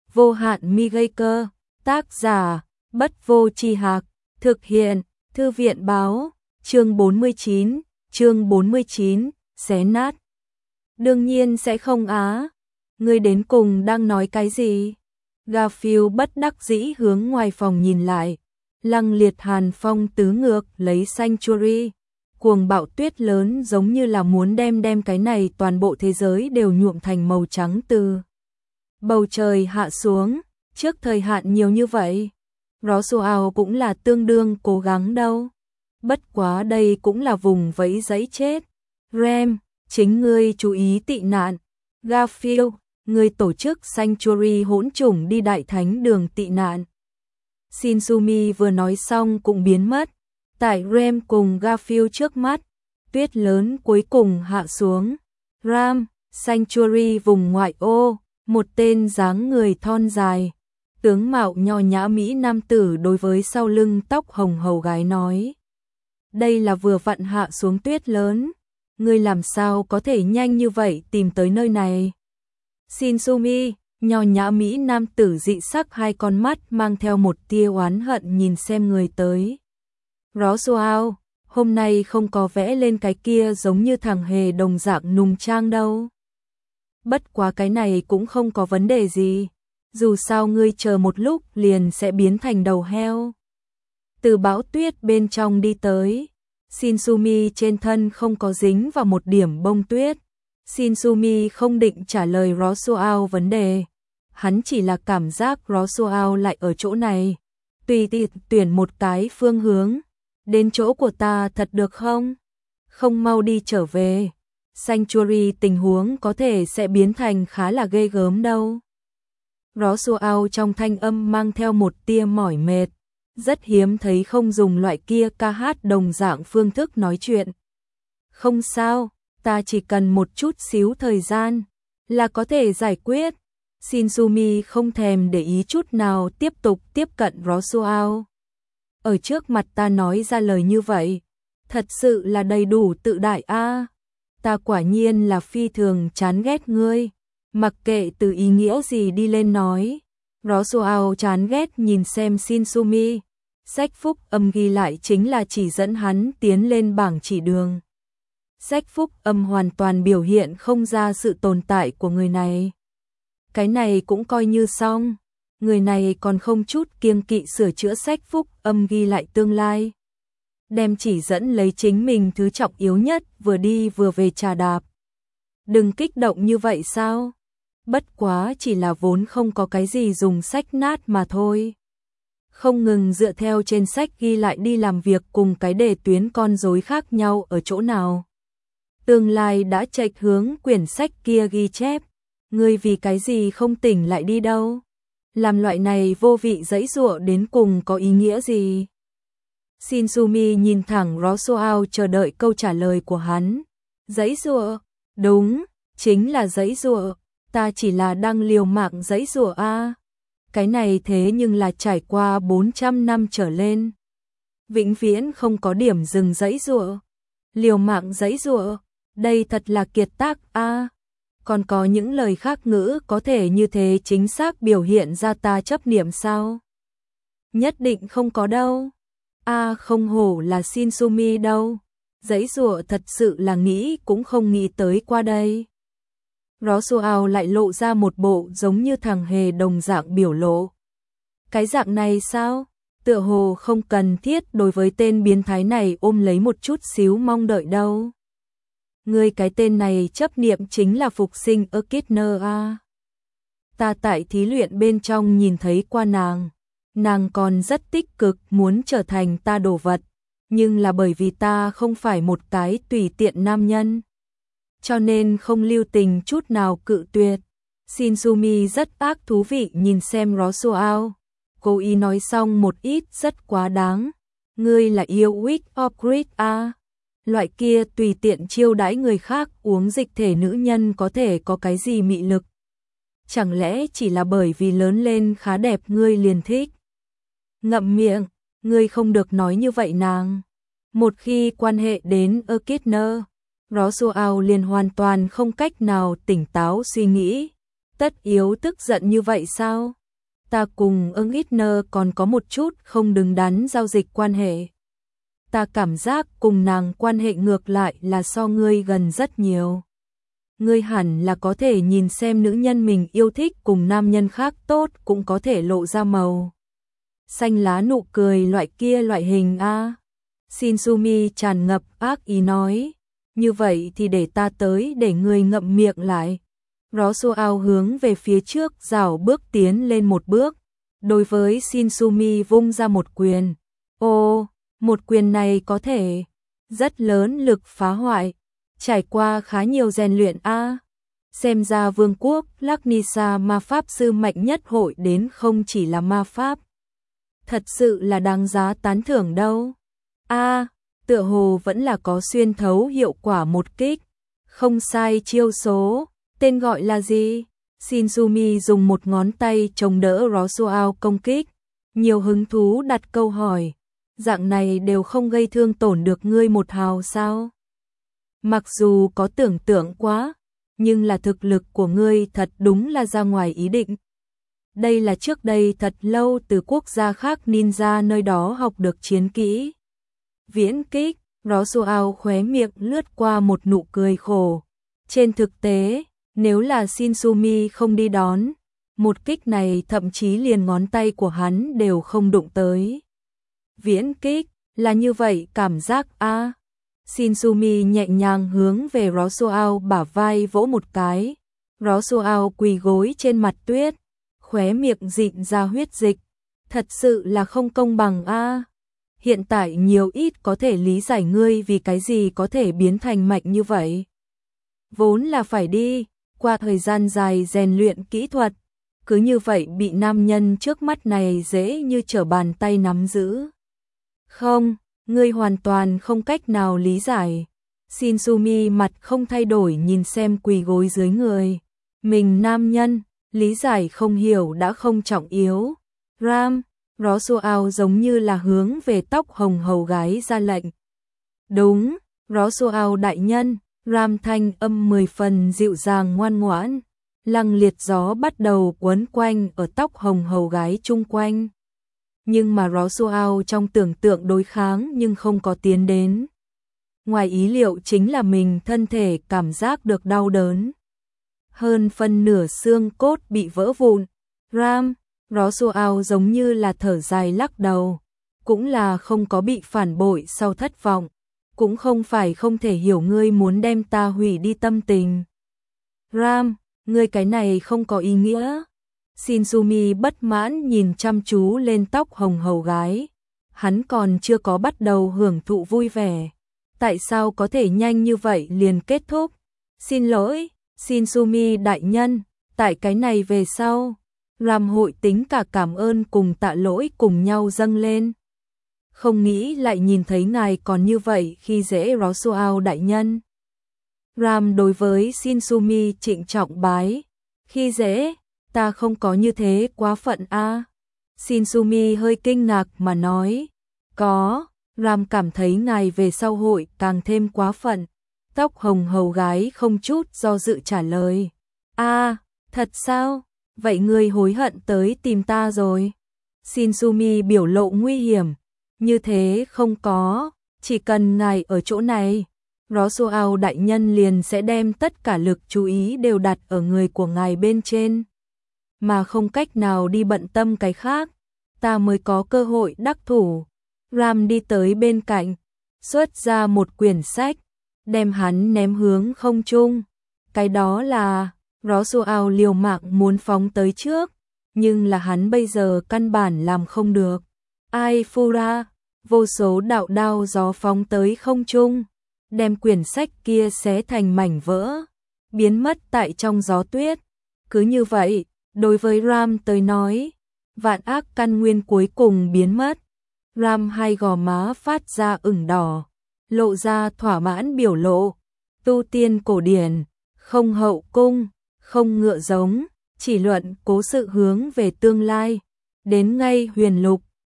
vô hạn mi gây cơ, tác giả, Bất Vô Tri Hạc, thực hiện, Thư viện báo, chương 49, xé nát. Đương nhiên sẽ không á, ngươi đến cùng đang nói cái gì? Garfield bất đắc dĩ hướng ngoài phòng nhìn lại, lăng liệt hàn phong tứ ngược lấy Sanctuary, cuồng bạo tuyết lớn giống như là muốn đem cái này toàn bộ thế giới đều nhuộm thành màu trắng từ bầu trời hạ xuống, trước thời hạn nhiều như vậy. Roswell cũng là tương đương cố gắng đâu. Bất quá đây cũng là vùng vẫy giấy chết. Rem, chính ngươi chú ý tị nạn. Garfield, ngươi tổ chức Sanctuary hỗn chủng đi đại thánh đường tị nạn. Shinsumi vừa nói xong cũng biến mất. Tại Rem cùng Garfield trước mắt, tuyết lớn cuối cùng hạ xuống. Ram, Sanctuary vùng ngoại ô, một tên dáng người thon dài, tướng mạo nho nhã mỹ nam tử đối với sau lưng tóc hồng hầu gái nói. Đây là vừa vặn hạ xuống tuyết lớn, ngươi làm sao có thể nhanh như vậy tìm tới nơi này? Shinsumi, nho nhã mỹ nam tử dị sắc hai con mắt mang theo một tia oán hận nhìn xem người tới. Roswell, hôm nay không có vẽ lên cái kia giống như thằng hề đồng dạng nùng trang đâu. Bất quá cái này cũng không có vấn đề gì, dù sao ngươi chờ một lúc liền sẽ biến thành đầu heo. Từ bão tuyết bên trong đi tới, Shinsumi trên thân không có dính vào một điểm bông tuyết. Shinsumi không định trả lời Roswell vấn đề, hắn chỉ là cảm giác Roswell lại ở chỗ này. Tùy tuyển một cái phương hướng, đến chỗ của ta thật được không? Không mau đi trở về. Sanctuary tình huống có thể sẽ biến thành khá là ghê gớm đâu. Roswell trong thanh âm mang theo một tia mỏi mệt, rất hiếm thấy không dùng loại kia ca hát đồng dạng phương thức nói chuyện. Không sao, ta chỉ cần một chút xíu thời gian là có thể giải quyết. Shinsumi không thèm để ý chút nào tiếp tục tiếp cận Roswell. Ở trước mặt ta nói ra lời như vậy, thật sự là đầy đủ tự đại a. Ta quả nhiên là phi thường chán ghét ngươi, mặc kệ từ ý nghĩa gì đi lên nói. Roswell chán ghét nhìn xem Shinsumi, sách phúc âm ghi lại chính là chỉ dẫn hắn tiến lên bảng chỉ đường. Sách phúc âm hoàn toàn biểu hiện không ra sự tồn tại của người này. Cái này cũng coi như xong, người này còn không chút kiêng kỵ sửa chữa sách phúc âm ghi lại tương lai. Đem chỉ dẫn lấy chính mình thứ trọng yếu nhất vừa đi vừa về trà đạp. Đừng kích động như vậy sao? Bất quá chỉ là vốn không có cái gì dùng sách nát mà thôi. Không ngừng dựa theo trên sách ghi lại đi làm việc cùng cái đề tuyến con rối khác nhau ở chỗ nào. Tương lai đã chệch hướng quyển sách kia ghi chép. Ngươi vì cái gì không tỉnh lại đi đâu? Làm loại này vô vị giãy giụa đến cùng có ý nghĩa gì? Shinsumi nhìn thẳng Roswell chờ đợi câu trả lời của hắn. Giãy giụa? Đúng, chính là giãy giụa. Ta chỉ là đang liều mạng giãy giụa a. Cái này thế nhưng là trải qua 400 năm trở lên. Vĩnh viễn không có điểm dừng giãy giụa. Liều mạng giãy giụa, đây thật là kiệt tác a. Còn có những lời khác ngữ có thể như thế chính xác biểu hiện ra ta chấp niệm sao? Nhất định không có đâu. Không hổ là Shinsumi đâu. Giãy giụa thật sự là nghĩ cũng không nghĩ tới qua đây. Roswell lại lộ ra một bộ giống như thằng hề đồng dạng biểu lộ. Cái dạng này sao? Tựa hồ không cần thiết đối với tên biến thái này ôm lấy một chút xíu mong đợi đâu. Ngươi cái tên này chấp niệm chính là phục sinh Echidna a. Ta tại thí luyện bên trong nhìn thấy qua nàng còn rất tích cực muốn trở thành ta đồ vật, nhưng là bởi vì ta không phải một cái tùy tiện nam nhân, cho nên không lưu tình chút nào cự tuyệt. Shinsumi rất ác thú vị nhìn xem Roswell, cô ý nói xong một ít rất quá đáng. Ngươi là yêu Witch of Greed a. Loại kia tùy tiện chiêu đãi người khác uống dịch thể nữ nhân có thể có cái gì mị lực? Chẳng lẽ chỉ là bởi vì lớn lên khá đẹp ngươi liền thích? Ngậm miệng, ngươi không được nói như vậy nàng. Một khi quan hệ đến Echidna, Roswell liền hoàn toàn không cách nào tỉnh táo suy nghĩ. Tất yếu tức giận như vậy sao? Ta cùng Engitner còn có một chút không đứng đắn giao dịch quan hệ. Ta cảm giác cùng nàng quan hệ ngược lại là so ngươi gần rất nhiều. Ngươi hẳn là có thể nhìn xem nữ nhân mình yêu thích cùng nam nhân khác tốt cũng có thể lộ ra màu xanh lá nụ cười loại hình a. Shinsumi tràn ngập ác ý nói, như vậy thì để ta tới để ngươi ngậm miệng lại. Rosuao hướng về phía trước rảo bước tiến lên một bước, đối với Shinsumi vung ra một quyền. Ô, một quyền này có thể rất lớn lực phá hoại, trải qua khá nhiều rèn luyện a. Xem ra vương quốc Laknisa ma pháp sư mạnh nhất hội đến không chỉ là ma pháp. Thật sự là đáng giá tán thưởng đâu. A, tựa hồ vẫn là có xuyên thấu hiệu quả một kích. Không sai chiêu số, tên gọi là gì? Shinsumi dùng một ngón tay chống đỡ Rosuao công kích. Nhiều hứng thú đặt câu hỏi. Dạng này đều không gây thương tổn được ngươi một hào sao? Mặc dù có tưởng tượng quá, nhưng là thực lực của ngươi thật đúng là ra ngoài ý định. Đây là trước đây thật lâu từ quốc gia khác ninja nơi đó học được chiến kỹ. Viễn kích, Rosuao khóe miệng lướt qua một nụ cười khổ. Trên thực tế, nếu là Shinsumi không đi đón, một kích này thậm chí liền ngón tay của hắn đều không đụng tới. Viễn kích, là như vậy cảm giác a. Shinsumi nhẹ nhàng hướng về Rosuao bả vai vỗ một cái. Rosuao quỳ gối trên mặt tuyết, khóe miệng dịn ra huyết dịch. Thật sự là không công bằng a. Hiện tại nhiều ít có thể lý giải ngươi vì cái gì có thể biến thành mạnh như vậy. Vốn là phải đi, qua thời gian dài rèn luyện kỹ thuật, cứ như vậy bị nam nhân trước mắt này dễ như trở bàn tay nắm giữ. Không, ngươi hoàn toàn không cách nào lý giải. Shinsumi mặt không thay đổi nhìn xem quỳ gối dưới người. Mình nam nhân, lý giải không hiểu đã không trọng yếu. Ram, Rosuao giống như là hướng về tóc hồng hầu gái ra lệnh. Đúng, Rosuao đại nhân, Ram thanh âm 10 phần dịu dàng ngoan ngoãn. Lăng liệt gió bắt đầu quấn quanh ở tóc hồng hầu gái chung quanh. Nhưng mà Rosuao trong tưởng tượng đối kháng nhưng không có tiến đến. Ngoài ý liệu chính là mình thân thể cảm giác được đau đớn. Hơn phân nửa xương cốt bị vỡ vụn. Ram, Rosuao giống như là thở dài lắc đầu. Cũng là không có bị phản bội sau thất vọng. Cũng không phải không thể hiểu ngươi muốn đem ta hủy đi tâm tình. Ram, ngươi cái này không có ý nghĩa. Shinsumi bất mãn nhìn chăm chú lên tóc hồng hầu gái. Hắn còn chưa có bắt đầu hưởng thụ vui vẻ. Tại sao có thể nhanh như vậy liền kết thúc? Xin lỗi, Shinsumi đại nhân, tại cái này về sau. Ram hội tính cả cảm ơn cùng tạ lỗi cùng nhau dâng lên. Không nghĩ lại nhìn thấy ngài còn như vậy khi dễ Rosuao đại nhân. Ram đối với Shinsumi trịnh trọng bái. Khi dễ, ta không có như thế quá phận a. Shinsumi hơi kinh ngạc mà nói. Có, Ram cảm thấy ngài về sau hội càng thêm quá phận. Tóc hồng hầu gái không chút do dự trả lời. A, thật sao? Vậy ngươi hối hận tới tìm ta rồi. Shinsumi biểu lộ nguy hiểm. Như thế không có, chỉ cần ngài ở chỗ này, Rosuao đại nhân liền sẽ đem tất cả lực chú ý đều đặt ở người của ngài bên trên. Mà không cách nào đi bận tâm cái khác, ta mới có cơ hội đắc thủ. Ram đi tới bên cạnh, xuất ra một quyển sách, đem hắn ném hướng không trung. Cái đó là, Rosuao liều mạng muốn phóng tới trước, nhưng là hắn bây giờ căn bản làm không được. Ai Fura, vô số đạo đao gió phóng tới không trung, đem quyển sách kia xé thành mảnh vỡ, biến mất tại trong gió tuyết. Cứ như vậy, đối với Ram tới nói, vạn ác căn nguyên cuối cùng biến mất. Ram hai gò má phát ra ửng đỏ, lộ ra thỏa mãn biểu lộ. Tu tiên cổ điển, không hậu cung, không ngựa giống, chỉ luận cố sự hướng về tương lai. Đến ngay huyền lục,